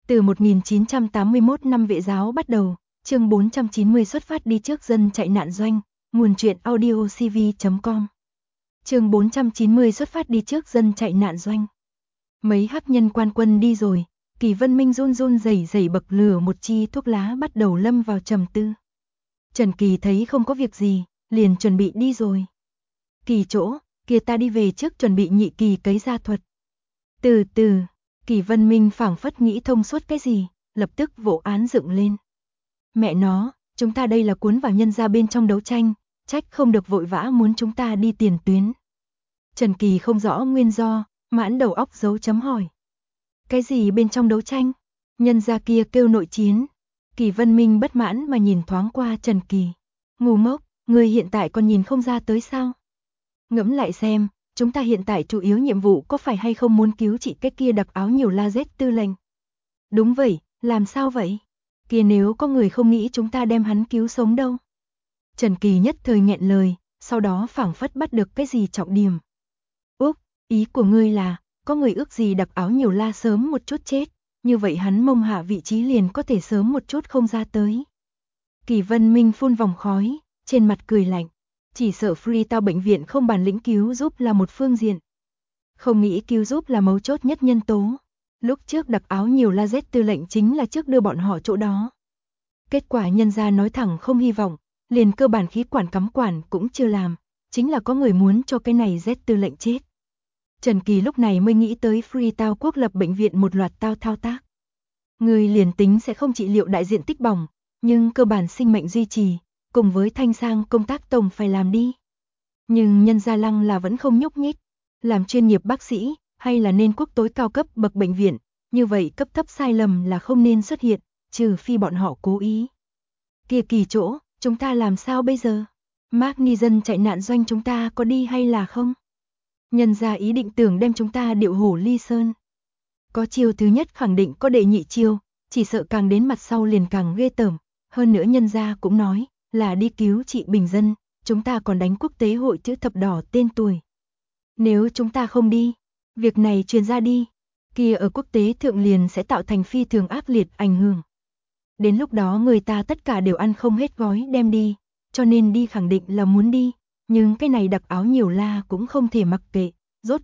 Từ 1981 năm Vệ giáo bắt đầu, chương 490 xuất phát đi trước dân chạy nạn doanh, nguồn truyện audio cv.com. Chương 490 xuất phát đi trước dân chạy nạn doanh. Mấy hắc nhân quan quân đi rồi, Kỳ Vân Minh run run rẩy rẩy bậc lửa một chi thuốc lá bắt đầu lâm vào trầm tư. Trần Kỳ thấy không có việc gì, liền chuẩn bị đi rồi. Kỳ chỗ, kia ta đi về trước chuẩn bị nhị kỳ cấy gia thuật. Từ từ, Kỳ Vân Minh phảng phất nghĩ thông suốt cái gì, lập tức vỗ án dựng lên. Mẹ nó, chúng ta đây là cuốn vào nhân gia bên trong đấu tranh, trách không được vội vã muốn chúng ta đi tiền tuyến. Trần Kỳ không rõ nguyên do, mãn đầu óc dấu chấm hỏi. Cái gì bên trong đấu tranh? Nhân gia kia kêu nội chiến. Kỳ Vân Minh bất mãn mà nhìn thoáng qua Trần Kỳ. Ngu ngốc, người hiện tại còn nhìn không ra tới sao? Ngẫm lại xem, chúng ta hiện tại chủ yếu nhiệm vụ có phải hay không muốn cứu chị cái kia đặc áo nhiều la rết tư lệnh? Đúng vậy, làm sao vậy? Kia nếu có người không nghĩ chúng ta đem hắn cứu sống đâu? Trần Kỳ nhất thời nghẹn lời, sau đó phảng phất bắt được cái gì trọng điểm. Úc, ý của ngươi là, có người ước gì đặc áo nhiều la sớm một chút chết, như vậy hắn mông hạ vị trí liền có thể sớm một chút không ra tới. Kỳ Vân Minh phun vòng khói, trên mặt cười lạnh. Chỉ sợ Freetown bệnh viện không bản lĩnh cứu giúp là một phương diện. Không nghĩ cứu giúp là mấu chốt nhất nhân tố. Lúc trước đặc áo nhiều la Z tư lệnh chính là trước đưa bọn họ chỗ đó. Kết quả nhân gia nói thẳng không hy vọng, liền cơ bản khí quản cắm quản cũng chưa làm, chính là có người muốn cho cái này Z tư lệnh chết. Trần Kỳ lúc này mới nghĩ tới Freetown quốc lập bệnh viện một loạt thao tác. Người liền tính sẽ không trị liệu đại diện tích bỏng, nhưng cơ bản sinh mệnh duy trì, cùng với thanh sang công tác tổng phải làm đi. Nhưng nhân gia lăng là vẫn không nhúc nhích, làm chuyên nghiệp bác sĩ, hay là nên quốc tối cao cấp bậc bệnh viện, như vậy cấp thấp sai lầm là không nên xuất hiện, trừ phi bọn họ cố ý. Kia Kỳ chỗ, chúng ta làm sao bây giờ? Mark ni dân chạy nạn doanh chúng ta có đi hay là không? Nhân gia ý định tưởng đem chúng ta điệu hổ ly sơn. Có chiêu thứ nhất khẳng định có đệ nhị chiêu, chỉ sợ càng đến mặt sau liền càng ghê tởm, hơn nữa nhân gia cũng nói là đi cứu trị bình dân, chúng ta còn đánh quốc tế hội chữ thập đỏ tên tuổi. Nếu chúng ta không đi, việc này truyền ra đi, kia ở quốc tế thượng liền sẽ tạo thành phi thường ác liệt ảnh hưởng. Đến lúc đó người ta tất cả đều ăn không hết gói đem đi, cho nên đi khẳng định là muốn đi, nhưng cái này đặc áo nhiều la cũng không thể mặc kệ, rốt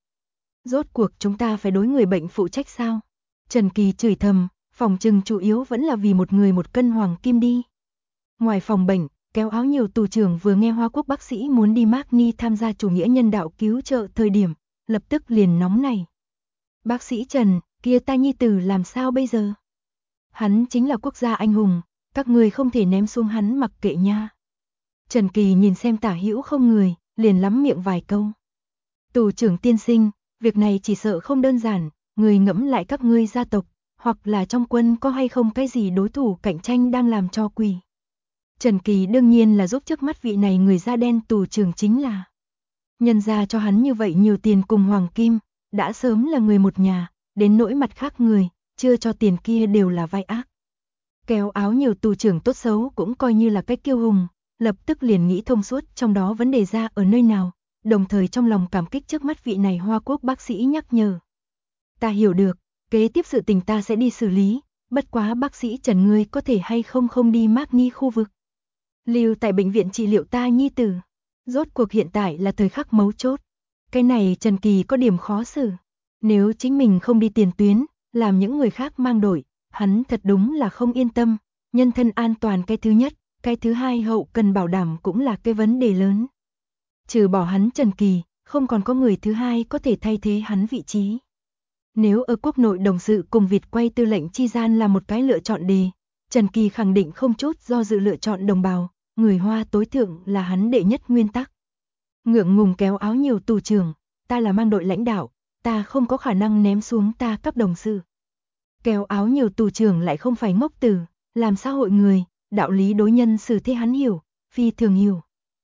cuộc chúng ta phải đối người bệnh phụ trách sao? Trần Kỳ chửi thầm, phòng trừng chủ yếu vẫn là vì một người một cân hoàng kim đi. Ngoài phòng bệnh, kéo áo nhiều tù trưởng vừa nghe Hoa Quốc bác sĩ muốn đi Mark Ni tham gia chủ nghĩa nhân đạo cứu trợ thời điểm, lập tức liền nóng này. Bác sĩ Trần, kia ta nhi tử làm sao bây giờ? Hắn chính là quốc gia anh hùng, các người không thể ném xuống hắn mặc kệ nha. Trần Kỳ nhìn xem tả hữu không người, liền lắm miệng vài câu. Tù trưởng tiên sinh, việc này chỉ sợ không đơn giản, người ngẫm lại các ngươi gia tộc, hoặc là trong quân có hay không cái gì đối thủ cạnh tranh đang làm cho quỷ. Trần Kỳ đương nhiên là giúp trước mắt vị này người da đen tù trưởng chính là. Nhân ra cho hắn như vậy nhiều tiền cùng hoàng kim, đã sớm là người một nhà, đến nỗi mặt khác người, chưa cho tiền kia đều là vai ác. Kéo áo nhiều tù trưởng tốt xấu cũng coi như là cái kiêu hùng, lập tức liền nghĩ thông suốt trong đó vấn đề ra ở nơi nào, đồng thời trong lòng cảm kích trước mắt vị này Hoa Quốc bác sĩ nhắc nhở. Ta hiểu được, kế tiếp sự tình ta sẽ đi xử lý, bất quá bác sĩ Trần ngươi có thể hay không đi Mark Ni khu vực. Lưu tại bệnh viện trị liệu ta nhi tử. Rốt cuộc hiện tại là thời khắc mấu chốt. Cái này Trần Kỳ có điểm khó xử. Nếu chính mình không đi tiền tuyến, làm những người khác mang đội, hắn thật đúng là không yên tâm. Nhân thân an toàn cái thứ nhất, cái thứ hai hậu cần bảo đảm cũng là cái vấn đề lớn. Trừ bỏ hắn Trần Kỳ, không còn có người thứ hai có thể thay thế hắn vị trí. Nếu ở quốc nội đồng sự cùng vịt quay tư lệnh chi gian là một cái lựa chọn đề, Trần Kỳ khẳng định không chút do dự lựa chọn đồng bào, người Hoa tối thượng là hắn đệ nhất nguyên tắc. Ngượng ngùng kéo áo nhiều tù trưởng, ta là mang đội lãnh đạo, ta không có khả năng ném xuống ta cấp đồng sự. Kéo áo nhiều tù trưởng lại không phải ngốc tử, làm xã hội người, đạo lý đối nhân xử thế hắn hiểu, phi thường hiểu.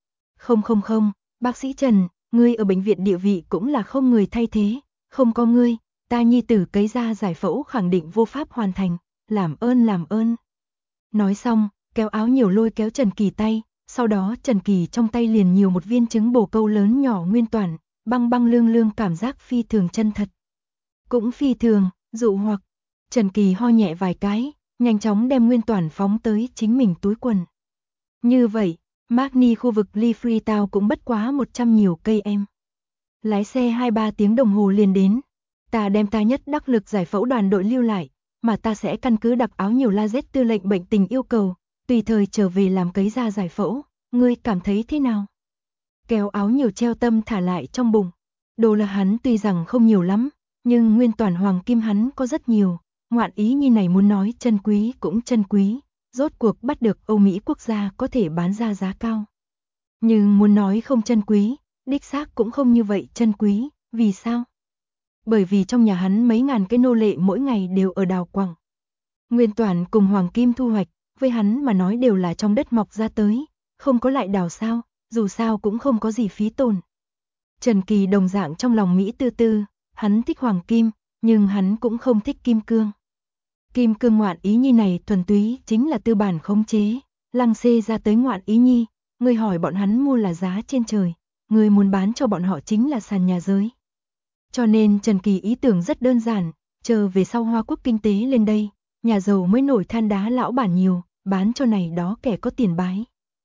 Không, bác sĩ Trần, ngươi ở bệnh viện địa vị cũng là không người thay thế, không có ngươi, ta nhi tử cấy ra giải phẫu khẳng định vô pháp hoàn thành, làm ơn. Nói xong, kéo áo nhiều lôi kéo Trần Kỳ tay, sau đó Trần Kỳ trong tay liền nhiều một viên trứng bồ câu lớn nhỏ nguyên toàn, băng lương cảm giác phi thường chân thật. Cũng phi thường, dụ hoặc, Trần Kỳ ho nhẹ vài cái, nhanh chóng đem Nguyên Toản phóng tới chính mình túi quần. Như vậy, Magni khu vực ly Freetown cũng bất quá 100 nhiều cây em. Lái xe 2-3 tiếng đồng hồ liền đến. Ta đem ta nhất đắc lực giải phẫu đoàn đội lưu lại, mà ta sẽ căn cứ đặc áo nhiều laser tư lệnh bệnh tình yêu cầu, tùy thời trở về làm cấy ra giải phẫu, ngươi cảm thấy thế nào? Kéo áo nhiều treo tâm thả lại trong bụng. Đồ là hắn tuy rằng không nhiều lắm, nhưng Nguyên Toản hoàng kim hắn có rất nhiều, ngoạn ý như này muốn nói chân quý cũng chân quý, rốt cuộc bắt được Âu Mỹ quốc gia có thể bán ra giá cao. Nhưng muốn nói không chân quý, đích xác cũng không như vậy chân quý, vì sao? Bởi vì trong nhà hắn mấy ngàn cái nô lệ mỗi ngày đều ở đào quặng. Nguyên Toản cùng hoàng kim thu hoạch, với hắn mà nói đều là trong đất mọc ra tới, không có lại đào sao, dù sao cũng không có gì phí tổn. Trần Kỳ đồng dạng trong lòng Mỹ tư tư, hắn thích hoàng kim, nhưng hắn cũng không thích kim cương. Kim cương ngoạn ý nhi này thuần túy chính là tư bản khống chế, lăng xê ra tới ngoạn ý nhi, người hỏi bọn hắn mua là giá trên trời, người muốn bán cho bọn họ chính là sàn nhà giới. Cho nên Trần Kỳ ý tưởng rất đơn giản, chờ về sau Hoa Quốc kinh tế lên đây, nhà giàu mới nổi than đá lão bản nhiều, bán cho này đó kẻ có tiền bái.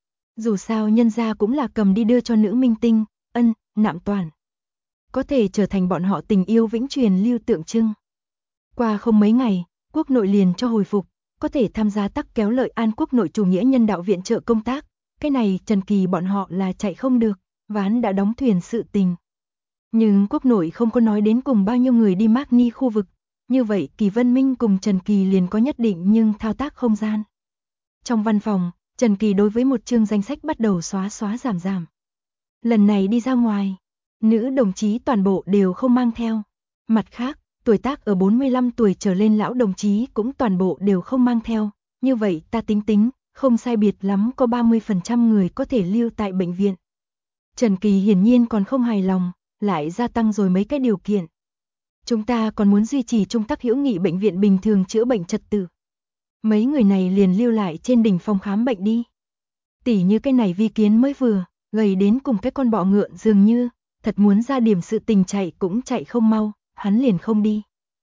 Dù sao nhân gia cũng là cầm đi đưa cho nữ minh tinh, nạm toàn. Có thể trở thành bọn họ tình yêu vĩnh truyền lưu tượng trưng. Qua không mấy ngày, quốc nội liền cho hồi phục, có thể tham gia tắc kéo lợi an quốc nội chủ nghĩa nhân đạo viện trợ công tác. Cái này Trần Kỳ bọn họ là chạy không được, ván đã đóng thuyền sự tình. Nhưng quốc nội không có nói đến cùng bao nhiêu người đi Magni khu vực, như vậy Kỳ Vân Minh cùng Trần Kỳ liền có nhất định nhưng thao tác không gian. Trong văn phòng, Trần Kỳ đối với một chương danh sách bắt đầu xóa giảm. Lần này đi ra ngoài, nữ đồng chí toàn bộ đều không mang theo. Mặt khác, tuổi tác ở 45 tuổi trở lên lão đồng chí cũng toàn bộ đều không mang theo. Như vậy ta tính, không sai biệt lắm có 30% người có thể lưu tại bệnh viện. Trần Kỳ hiển nhiên còn không hài lòng, lại gia tăng rồi mấy cái điều kiện. Chúng ta còn muốn duy trì trung tắc hữu nghị bệnh viện bình thường chữa bệnh trật tự. Mấy người này liền lưu lại trên đỉnh phòng khám bệnh đi. Tỉ như cái này Vi Kiến mới vừa, gầy đến cùng cái con bọ ngựa dường như, thật muốn ra điểm sự tình chạy cũng chạy không mau, hắn liền không đi.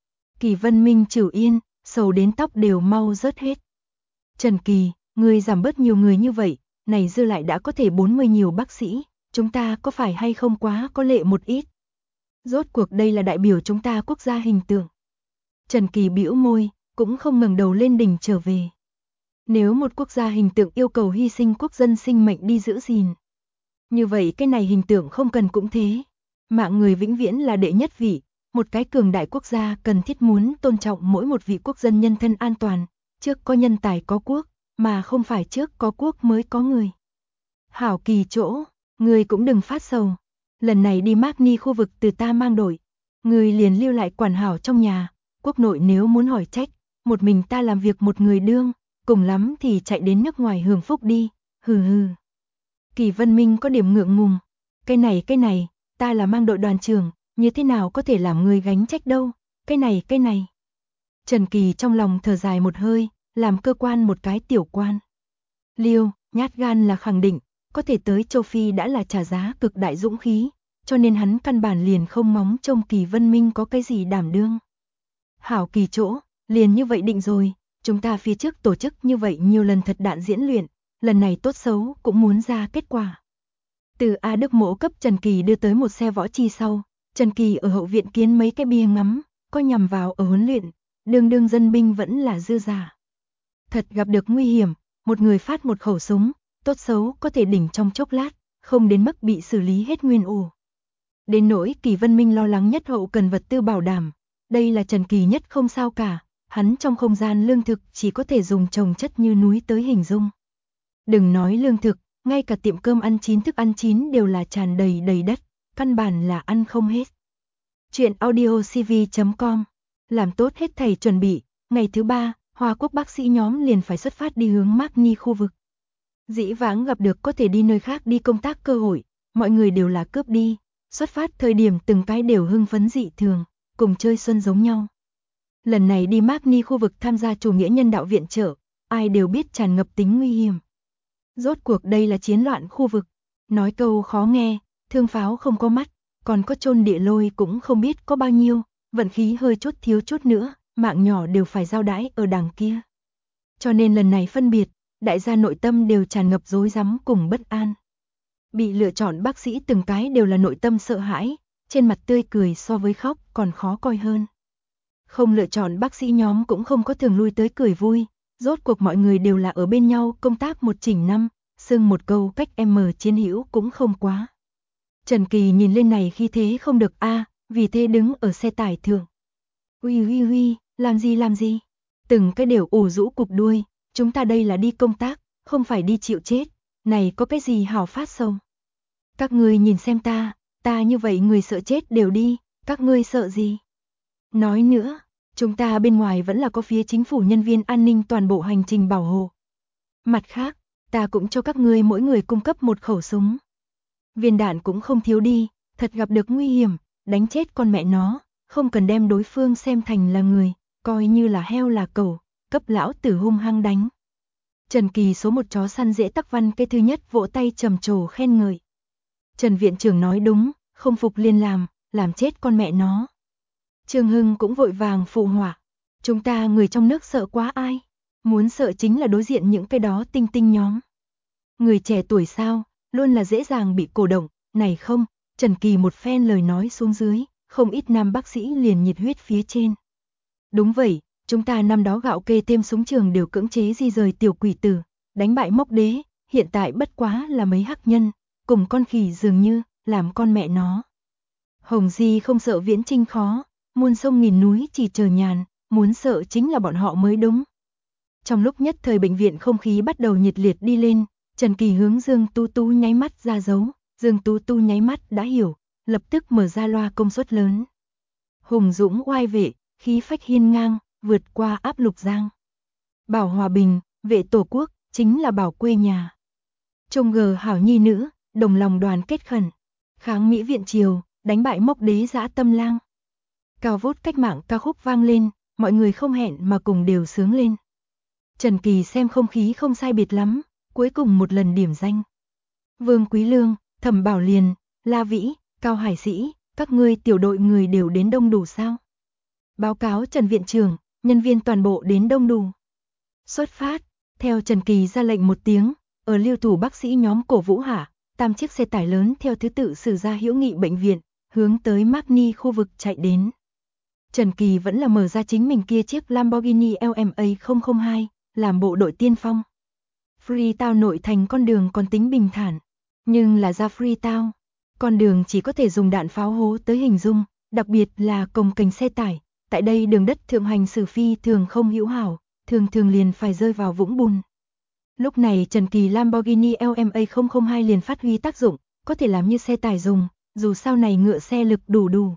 Kỳ Vân Minh chịu yên, sầu đến tóc đều mau rớt hết. Trần Kỳ, người giảm bớt nhiều người như vậy, này dư lại đã có thể 40 nhiều bác sĩ, chúng ta có phải hay không quá có lệ một ít. Rốt cuộc đây là đại biểu chúng ta quốc gia hình tượng. Trần Kỳ bĩu môi, cũng không ngẩng đầu lên đỉnh trở về. Nếu một quốc gia hình tượng yêu cầu hy sinh quốc dân sinh mệnh đi giữ gìn, như vậy cái này hình tượng không cần cũng thế. Mạng người vĩnh viễn là đệ nhất vị, một cái cường đại quốc gia cần thiết muốn tôn trọng mỗi một vị quốc dân nhân thân an toàn, trước có nhân tài có quốc, mà không phải trước có quốc mới có người. Hảo Kỳ chỗ, người cũng đừng phát sầu. Lần này đi Magni khu vực từ ta mang đội, người liền lưu lại quản hảo trong nhà, quốc nội nếu muốn hỏi trách, một mình ta làm việc một người đương, cùng lắm thì chạy đến nước ngoài hưởng phúc đi, hừ. Kỳ Vân Minh có điểm ngượng ngùng, cái này, ta là mang đội đoàn trưởng, như thế nào có thể làm người gánh trách đâu, cái này. Trần Kỳ trong lòng thở dài một hơi, làm cơ quan một cái tiểu quan. Liêu, nhát gan là khẳng định, có thể tới châu Phi đã là trả giá cực đại dũng khí, cho nên hắn căn bản liền không móng trông Kỳ Vân Minh có cái gì đảm đương. Hảo Kỳ chỗ, liền như vậy định rồi, chúng ta phía trước tổ chức như vậy nhiều lần thật đạn diễn luyện, lần này tốt xấu cũng muốn ra kết quả. Từ A Đức Mỗ cấp Trần Kỳ đưa tới một xe võ chi sau, Trần Kỳ ở hậu viện kiến mấy cái bia ngắm, có nhằm vào ở huấn luyện, đương dân binh vẫn là dư giả. Thật gặp được nguy hiểm, một người phát một khẩu súng, tốt xấu có thể đỉnh trong chốc lát, không đến mức bị xử lý hết nguyên ổ. Đến nỗi Kỳ Vân Minh lo lắng nhất hậu cần vật tư bảo đảm, đây là Trần Kỳ nhất không sao cả, hắn trong không gian lương thực chỉ có thể dùng trồng chất như núi tới hình dung. Đừng nói lương thực, ngay cả tiệm cơm ăn chín thức ăn chín đều là tràn đầy đất, căn bản là ăn không hết. Chuyện audiocv.com, làm tốt hết thảy chuẩn bị, ngày thứ 3, Hoa Quốc bác sĩ nhóm liền phải xuất phát đi hướng Magni khu vực. Dĩ vãng gặp được có thể đi nơi khác đi công tác cơ hội, mọi người đều là cướp đi, xuất phát thời điểm từng cái đều hưng phấn dị thường, cùng chơi xuân giống nhau. Lần này đi Magni khu vực tham gia chủ nghĩa nhân đạo viện trợ, ai đều biết tràn ngập tính nguy hiểm. Rốt cuộc đây là chiến loạn khu vực, nói câu khó nghe, thương pháo không có mắt, còn có chôn địa lôi cũng không biết có bao nhiêu, vận khí hơi chút thiếu chút nữa, mạng nhỏ đều phải giao đãi ở đằng kia. Cho nên lần này phân biệt, đại gia nội tâm đều tràn ngập rối rắm cùng bất an. Bị lựa chọn bác sĩ từng cái đều là nội tâm sợ hãi, trên mặt tươi cười so với khóc còn khó coi hơn. Không lựa chọn bác sĩ nhóm cũng không có thường lui tới cười vui, rốt cuộc mọi người đều là ở bên nhau công tác một chỉnh năm, xưng một câu cách chiến hữu cũng không quá. Trần Kỳ nhìn lên này khi thế không được vì thế đứng ở xe tải thượng. Huy, làm gì? Từng cái đều ủ rũ cụp đuôi, chúng ta đây là đi công tác, không phải đi chịu chết, này có cái gì hảo phát sầu. Các ngươi nhìn xem ta như vậy người sợ chết đều đi, các ngươi sợ gì? Nói nữa, chúng ta bên ngoài vẫn là có phía chính phủ nhân viên an ninh toàn bộ hành trình bảo hộ. Mặt khác, ta cũng cho các ngươi mỗi người cung cấp một khẩu súng. Viên đạn cũng không thiếu đi, thật gặp được nguy hiểm, đánh chết con mẹ nó, không cần đem đối phương xem thành là người, coi như là heo là cẩu, cấp lão tử hung hăng đánh. Trần Kỳ số một chó săn dễ tắc văn cái thứ nhất vỗ tay trầm trồ khen ngợi. Trần viện trưởng nói đúng, không phục liền làm chết con mẹ nó. Trương Hưng cũng vội vàng phụ họa. Chúng ta người trong nước sợ quá ai? Muốn sợ chính là đối diện những cái đó tinh nhóm. Người trẻ tuổi sao, luôn là dễ dàng bị cổ động, này không, Trần Kỳ một phen lời nói xuống dưới, không ít nam bác sĩ liền nhiệt huyết phía trên. Đúng vậy, chúng ta năm đó gạo kê thêm súng trường đều cưỡng chế di rời tiểu quỷ tử, đánh bại mốc đế, hiện tại bất quá là mấy hắc nhân, cùng con khỉ dường như, làm con mẹ nó. Hồng Di không sợ viễn trinh khó, muôn sông nghìn núi chỉ chờ nhàn, muốn sợ chính là bọn họ mới đúng. Trong lúc nhất thời bệnh viện không khí bắt đầu nhiệt liệt đi lên, Trần Kỳ hướng Dương Tu Tu nháy mắt ra dấu, Dương Tu Tu nháy mắt đã hiểu, lập tức mở ra loa công suất lớn. Hùng dũng oai vệ, khí phách hiên ngang, vượt qua áp lục giang. Bảo hòa bình, vệ tổ quốc, chính là bảo quê nhà. Trông gờ hảo nhi nữ, đồng lòng đoàn kết khẩn. Kháng Mỹ viện triều, đánh bại mốc đế dã tâm lang. Cao vút cách mạng ca khúc vang lên, mọi người không hẹn mà cùng đều sướng lên. Trần Kỳ xem không khí không sai biệt lắm, cuối cùng một lần điểm danh. Vương Quý Lương, Thẩm Bảo Liền, La Vĩ, Cao Hải Sĩ, các ngươi tiểu đội người đều đến đông đủ sao? Báo cáo Trần viện trưởng, nhân viên toàn bộ đến đông đủ. Xuất phát, theo Trần Kỳ ra lệnh một tiếng, ở lưu thủ bác sĩ nhóm cổ vũ hạ, 8 chiếc xe tải lớn theo thứ tự xử ra Hữu Nghị bệnh viện, hướng tới Magni khu vực chạy đến. Trần Kỳ vẫn là mở ra chính mình kia chiếc Lamborghini LMA 002, làm bộ đội tiên phong. Freetown nội thành con đường còn tính bình thản, nhưng là ra Freetown, con đường chỉ có thể dùng đạn pháo hố tới hình dung, đặc biệt là cồng kềnh xe tải, tại đây đường đất thượng hành xử phi thường không hữu hảo, thường liền phải rơi vào vũng bùn. Lúc này Trần Kỳ Lamborghini LMA 002 liền phát huy tác dụng, có thể làm như xe tải dùng, dù sau này ngựa xe lực đủ.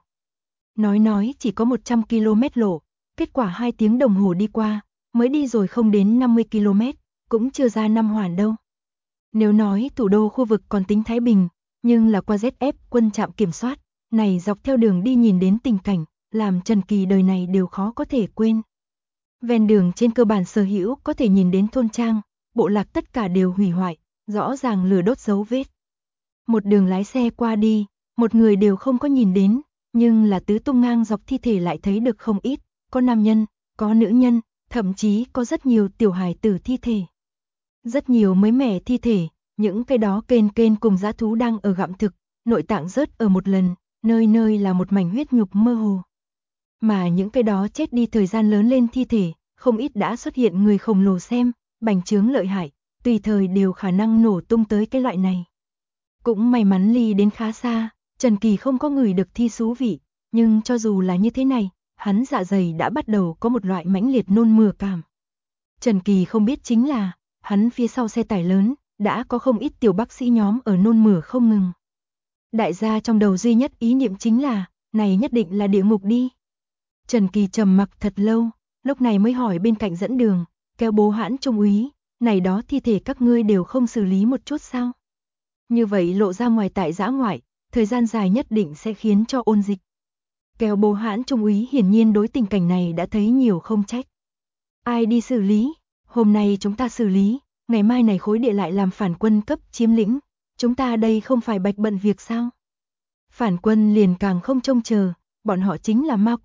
Nói chỉ có 100 km lộ, kết quả 2 tiếng đồng hồ đi qua, mới đi rồi không đến 50 km, cũng chưa ra 5 hoàn đâu. Nếu nói thủ đô khu vực còn tính thái bình, nhưng là qua ZF quân trạm kiểm soát, này dọc theo đường đi nhìn đến tình cảnh, làm Trần Kỳ đời này đều khó có thể quên. Ven đường trên cơ bản sở hữu có thể nhìn đến thôn trang, bộ lạc tất cả đều hủy hoại, rõ ràng lửa đốt dấu vết. Một đường lái xe qua đi, một người đều không có nhìn đến, nhưng là tứ tung ngang dọc thi thể lại thấy được không ít, có nam nhân, có nữ nhân, thậm chí có rất nhiều tiểu hài tử thi thể. Rất nhiều mới mẻ thi thể, những cái đó kên cùng dã thú đang ở gặm thực, nội tạng rớt ở một lần, nơi là một mảnh huyết nhục mơ hồ. Mà những cái đó chết đi thời gian lớn lên thi thể, không ít đã xuất hiện người khổng lồ xem, bành trướng lợi hại, tùy thời đều khả năng nổ tung tới cái loại này. Cũng may mắn ly đến khá xa, Trần Kỳ không có ngửi được thi xú vị, nhưng cho dù là như thế này, hắn dạ dày đã bắt đầu có một loại mãnh liệt nôn mửa cảm. Trần Kỳ không biết chính là, hắn phía sau xe tải lớn, đã có không ít tiểu bác sĩ nhóm ở nôn mửa không ngừng. Đại gia trong đầu duy nhất ý niệm chính là, này nhất định là địa ngục đi. Trần Kỳ trầm mặc thật lâu, lúc này mới hỏi bên cạnh dẫn đường, kéo bố hãn trung úy, này đó thi thể các ngươi đều không xử lý một chút sao? Như vậy lộ ra ngoài tại dã ngoại, thời gian dài nhất định sẽ khiến cho ôn dịch. Kéo bố hãn trung úy hiển nhiên đối tình cảnh này đã thấy nhiều không trách. Ai đi xử lý? Hôm nay chúng ta xử lý, ngày mai này khối địa lại làm phản quân cấp chiếm lĩnh, chúng ta đây không phải bạch bận việc sao? Phản quân liền càng không trông chờ, bọn họ chính là ma quỷ,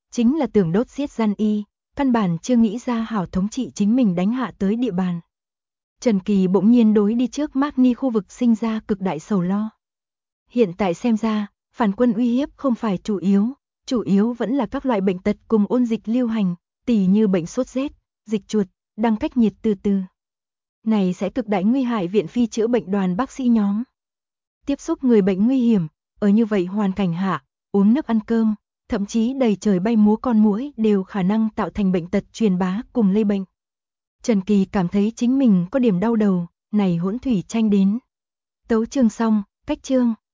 chính là tưởng đốt giết Gian Y, căn bản chưa nghĩ ra hảo thống trị chính mình đánh hạ tới địa bàn. Trần Kỳ bỗng nhiên đối đi trước Magni khu vực sinh ra cực đại sầu lo. Hiện tại xem ra, phản quân uy hiếp không phải chủ yếu vẫn là các loại bệnh tật cùng ôn dịch lưu hành, tỉ như bệnh sốt rét, dịch chuột, đang cách nhiệt từ từ. Này sẽ cực đại nguy hại viện phi chữa bệnh đoàn bác sĩ nhóm. Tiếp xúc người bệnh nguy hiểm, ở như vậy hoàn cảnh hạ, uống nước ăn cơm, thậm chí đầy trời bay múa con muỗi đều khả năng tạo thành bệnh tật truyền bá cùng lây bệnh. Trần Kỳ cảm thấy chính mình có điểm đau đầu, này hỗn thủy tranh đến. Tấu chương xong, cách chương.